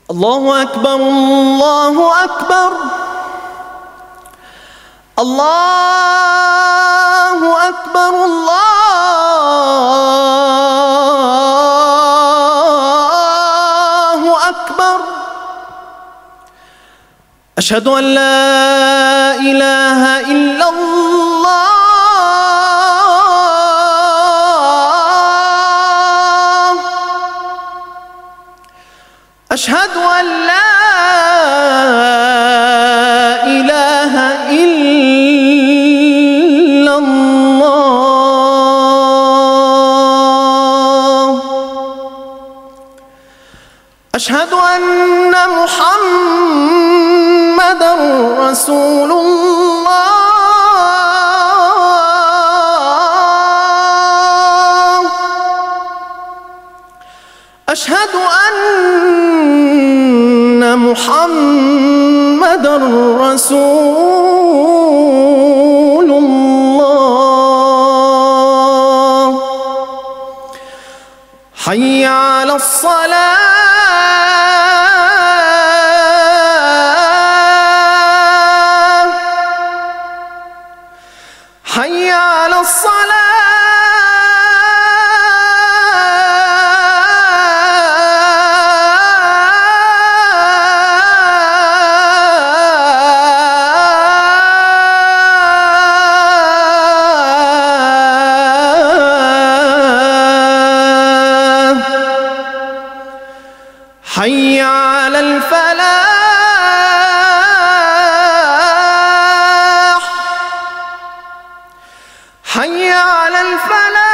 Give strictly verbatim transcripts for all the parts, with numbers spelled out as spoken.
الله أكبر الله أكبر الله أكبر الله أكبر. أشهد أن لا إله إلا الله أشهد أن لا إله إلا الله أشهد أن محمدًا رسول الله أشهد أن محمدًا رسول الله. حي على الصلاة حي على الصلاة حي على الفلاح حي على الفلاح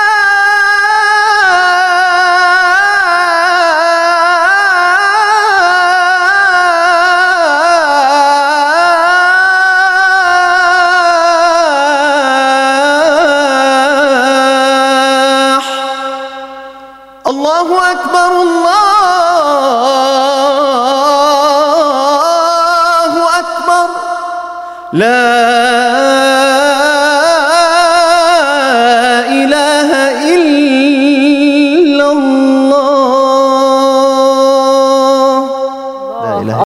الله أكبر الله أكبر. لا